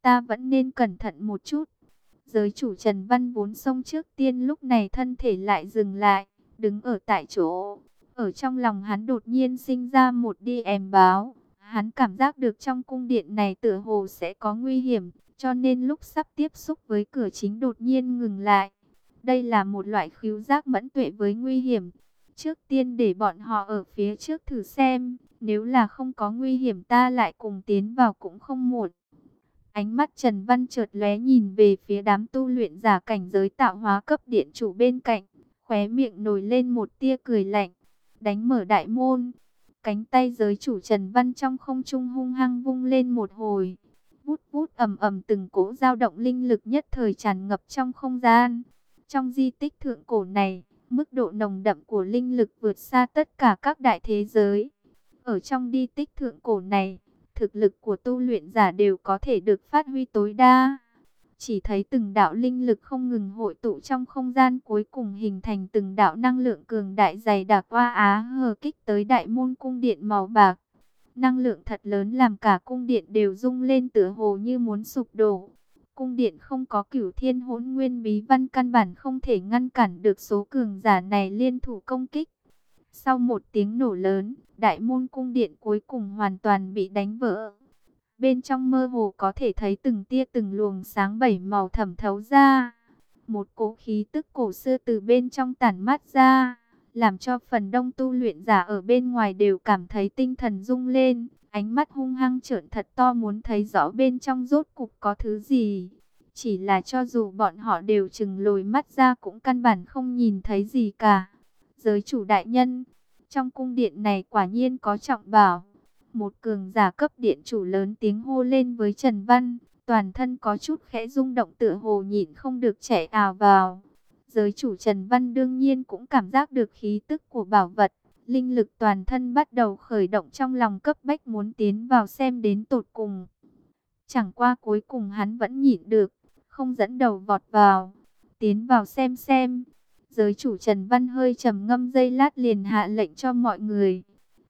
ta vẫn nên cẩn thận một chút. Giới chủ Trần Văn vốn xông trước tiên lúc này thân thể lại dừng lại, đứng ở tại chỗ. Ở trong lòng hắn đột nhiên sinh ra một đi ẻm báo. Hắn cảm giác được trong cung điện này tựa hồ sẽ có nguy hiểm, cho nên lúc sắp tiếp xúc với cửa chính đột nhiên ngừng lại. Đây là một loại khứu giác mẫn tuệ với nguy hiểm. Trước tiên để bọn họ ở phía trước thử xem, nếu là không có nguy hiểm ta lại cùng tiến vào cũng không muộn. Ánh mắt Trần Văn chợt lóe nhìn về phía đám tu luyện giả cảnh giới tạo hóa cấp điện chủ bên cạnh, khóe miệng nổi lên một tia cười lạnh, đánh mở đại môn. Cánh tay giới chủ Trần Văn trong không trung hung hăng vung lên một hồi. Vút vút ầm ầm từng cỗ dao động linh lực nhất thời tràn ngập trong không gian. Trong di tích thượng cổ này, mức độ nồng đậm của linh lực vượt xa tất cả các đại thế giới. Ở trong di tích thượng cổ này, thực lực của tu luyện giả đều có thể được phát huy tối đa. Chỉ thấy từng đạo linh lực không ngừng hội tụ trong không gian, cuối cùng hình thành từng đạo năng lượng cường đại dày đặc oa á hờ kích tới đại môn cung điện màu bạc. Năng lượng thật lớn làm cả cung điện đều rung lên tựa hồ như muốn sụp đổ. Cung điện không có Cửu Thiên Hỗn Nguyên bí văn căn bản không thể ngăn cản được số cường giả này liên thủ công kích. Sau một tiếng nổ lớn, đại môn cung điện cuối cùng hoàn toàn bị đánh vỡ. Bên trong mơ hồ có thể thấy từng tia từng luồng sáng bảy màu thẩm thấu ra. Một cỗ khí tức cổ xưa từ bên trong tản mát ra, làm cho phần đông tu luyện giả ở bên ngoài đều cảm thấy tinh thần rung lên. Ánh mắt hung hăng trợn thật to muốn thấy rõ bên trong rốt cục có thứ gì. Chỉ là cho dù bọn họ đều trừng lồi mắt ra cũng căn bản không nhìn thấy gì cả. Giới chủ đại nhân, trong cung điện này quả nhiên có trọng bảo. Một cường giả cấp điện chủ lớn tiếng hô lên với Trần Văn, toàn thân có chút khẽ rung động tựa hồ nhịn không được chạy ào vào. Giới chủ Trần Văn đương nhiên cũng cảm giác được khí tức của bảo vật, linh lực toàn thân bắt đầu khởi động trong lòng cấp bách muốn tiến vào xem đến tột cùng. Chẳng qua cuối cùng hắn vẫn nhịn được, không dẫn đầu vọt vào, tiến vào xem. Giới chủ Trần Văn hơi trầm ngâm giây lát liền hạ lệnh cho mọi người.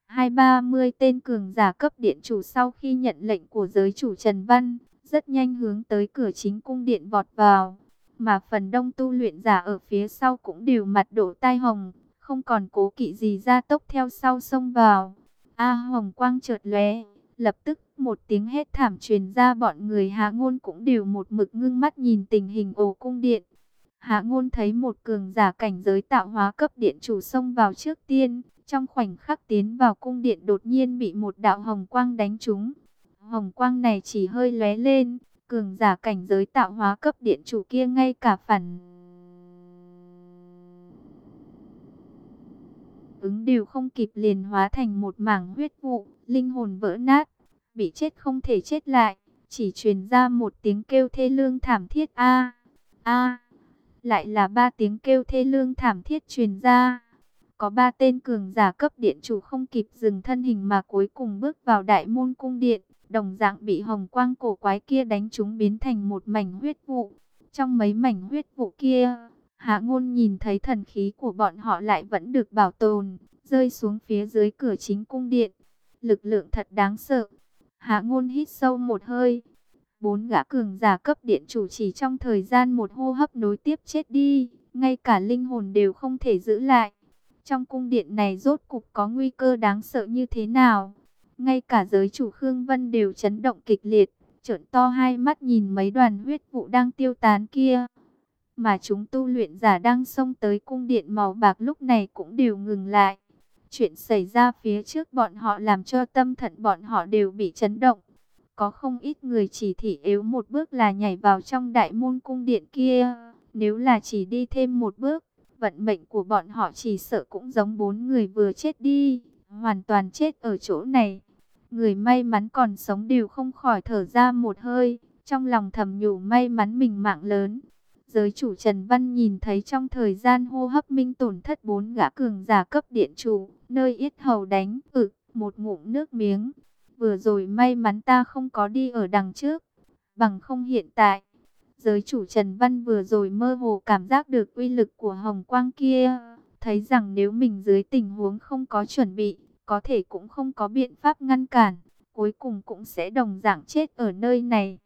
20-30 tên cường giả cấp điện chủ sau khi nhận lệnh của giới chủ Trần Văn, rất nhanh hướng tới cửa chính cung điện vọt vào. Mà phần đông tu luyện giả ở phía sau cũng đều mặt đổ tai hồng, không còn cố kỵ gì ra tốc theo sau xông vào. Hồng quang chợt lóe, lập tức một tiếng hét thảm truyền ra, bọn người Hạ Ngôn cũng đều một mực ngưng mắt nhìn tình hình ổ cung điện. Hạ Ngôn thấy một cường giả cảnh giới tạo hóa cấp điện chủ xông vào trước tiên, trong khoảnh khắc tiến vào cung điện đột nhiên bị một đạo hồng quang đánh trúng. Hồng quang này chỉ hơi lóe lên, cường giả cảnh giới tạo hóa cấp điện chủ kia ngay cả phản ứng đều không kịp liền hóa thành một mảng huyết vụ, linh hồn vỡ nát, bị chết không thể chết lại, chỉ truyền ra một tiếng kêu thê lương thảm thiết a a. Lại là 3 tiếng kêu thê lương thảm thiết truyền ra. Có 3 tên cường giả cấp điện chủ không kịp dừng thân hình mà cuối cùng bước vào đại môn cung điện, đồng dạng bị hồng quang cổ quái kia đánh trúng biến thành một mảnh huyết vụ. Trong mấy mảnh huyết vụ kia, Hạ Ngôn nhìn thấy thần khí của bọn họ lại vẫn được bảo tồn, rơi xuống phía dưới cửa chính cung điện. Lực lượng thật đáng sợ. Hạ Ngôn hít sâu một hơi. 4 gã cường giả cấp điện chủ chỉ trong thời gian một hô hấp nối tiếp chết đi, ngay cả linh hồn đều không thể giữ lại. Trong cung điện này rốt cục có nguy cơ đáng sợ như thế nào? Ngay cả giới chủ Khương Vân đều chấn động kịch liệt, trợn to hai mắt nhìn mấy đoàn huyết vụ đang tiêu tán kia. Mà chúng tu luyện giả đang xông tới cung điện màu bạc lúc này cũng đều ngừng lại. Chuyện xảy ra phía trước bọn họ làm cho tâm thần bọn họ đều bị chấn động. Có không ít người chỉ thị yếu một bước là nhảy vào trong đại môn cung điện kia. Nếu là chỉ đi thêm một bước, vận mệnh của bọn họ chỉ sợ cũng giống 4 người vừa chết đi, hoàn toàn chết ở chỗ này. Người may mắn còn sống đều không khỏi thở ra một hơi, trong lòng thầm nhủ may mắn mình mạng lớn. Giới chủ Trần Văn nhìn thấy trong thời gian hô hấp minh tổn thất 4 gã cường giả cấp điện chủ, nơi yết hầu đánh một ngụm nước miếng. Vừa rồi may mắn ta không có đi ở đằng trước, bằng không hiện tại. Giới chủ Trần Văn vừa rồi mơ hồ cảm giác được uy lực của hồng quang kia, thấy rằng nếu mình dưới tình huống không có chuẩn bị, có thể cũng không có biện pháp ngăn cản, cuối cùng cũng sẽ đồng dạng chết ở nơi này.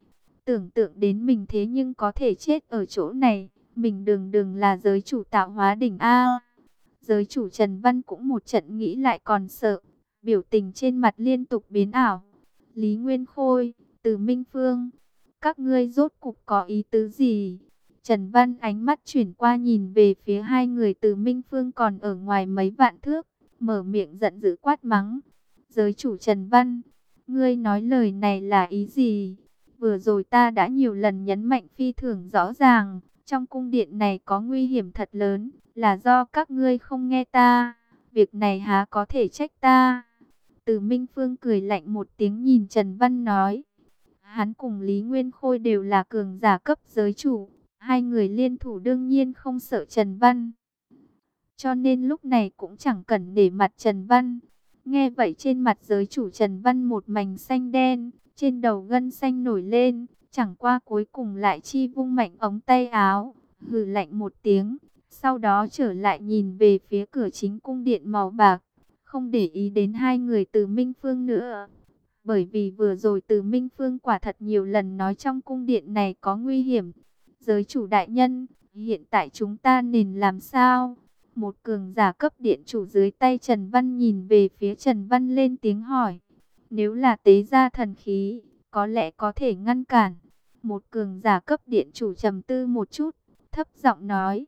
Tưởng tượng đến mình thế nhưng có thể chết ở chỗ này, mình đường đường là giới chủ tạo hóa đỉnh A. Giới chủ Trần Văn cũng một trận nghĩ lại còn sợ, biểu tình trên mặt liên tục biến ảo. Lý Nguyên Khôi, Từ Minh Phương, các ngươi rốt cục có ý tứ gì? Trần Văn ánh mắt chuyển qua nhìn về phía hai người Từ Minh Phương còn ở ngoài mấy vạn thước, mở miệng giận dữ quát mắng. Giới chủ Trần Văn, ngươi nói lời này là ý gì? Vừa rồi ta đã nhiều lần nhấn mạnh phi thường rõ ràng, trong cung điện này có nguy hiểm thật lớn, là do các ngươi không nghe ta, việc này há có thể trách ta. Từ Minh Phương cười lạnh một tiếng nhìn Trần Văn nói, hắn cùng Lý Nguyên Khôi đều là cường giả cấp giới chủ, hai người liên thủ đương nhiên không sợ Trần Văn. Cho nên lúc này cũng chẳng cần để mặt Trần Văn. Nghe vậy trên mặt giới chủ Trần Văn một mảnh xanh đen, trên đầu gân xanh nổi lên, chẳng qua cuối cùng lại chi vung mạnh ống tay áo, hừ lạnh một tiếng, sau đó trở lại nhìn về phía cửa chính cung điện màu bạc, không để ý đến hai người Từ Minh Phương nữa. Bởi vì vừa rồi Từ Minh Phương quả thật nhiều lần nói trong cung điện này có nguy hiểm. Giới chủ đại nhân, hiện tại chúng ta nên làm sao? Một cường giả cấp điện chủ dưới tay Trần Văn nhìn về phía Trần Văn lên tiếng hỏi. Nếu là tế gia thần khí, có lẽ có thể ngăn cản. Một cường giả cấp điện chủ trầm tư một chút, thấp giọng nói.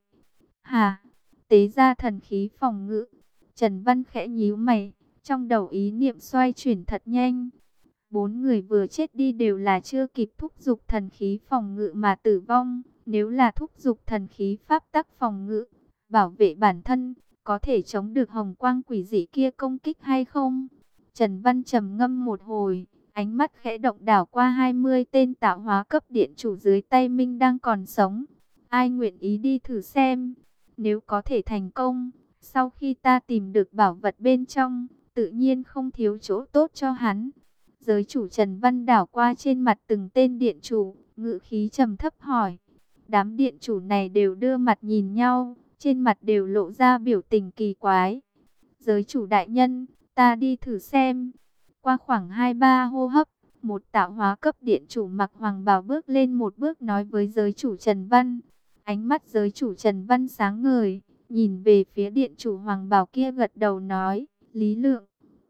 Hà, tế gia thần khí phòng ngự. Trần Văn khẽ nhíu mày, trong đầu ý niệm xoay chuyển thật nhanh. Bốn người vừa chết đi đều là chưa kịp thúc giục thần khí phòng ngự mà tử vong. Nếu là thúc giục thần khí pháp tắc phòng ngự, bảo vệ bản thân, có thể chống được hồng quang quỷ dị kia công kích hay không? Trần Văn trầm ngâm một hồi, ánh mắt khẽ động đảo qua 20 tên tạo hóa cấp điện chủ dưới tay Minh đang còn sống. Ai nguyện ý đi thử xem? Nếu có thể thành công, sau khi ta tìm được bảo vật bên trong, tự nhiên không thiếu chỗ tốt cho hắn. Giới chủ Trần Văn đảo qua trên mặt từng tên điện chủ, ngữ khí trầm thấp hỏi. Đám điện chủ này đều đưa mặt nhìn nhau, trên mặt đều lộ ra biểu tình kỳ quái. Giới chủ đại nhân, ta đi thử xem. Qua khoảng 2-3 hô hấp, một tạo hóa cấp điện chủ mặc hoàng bào bước lên một bước nói với giới chủ Trần Văn. Ánh mắt giới chủ Trần Văn sáng ngời, nhìn về phía điện chủ hoàng bào kia gật đầu nói, Lý Lượng,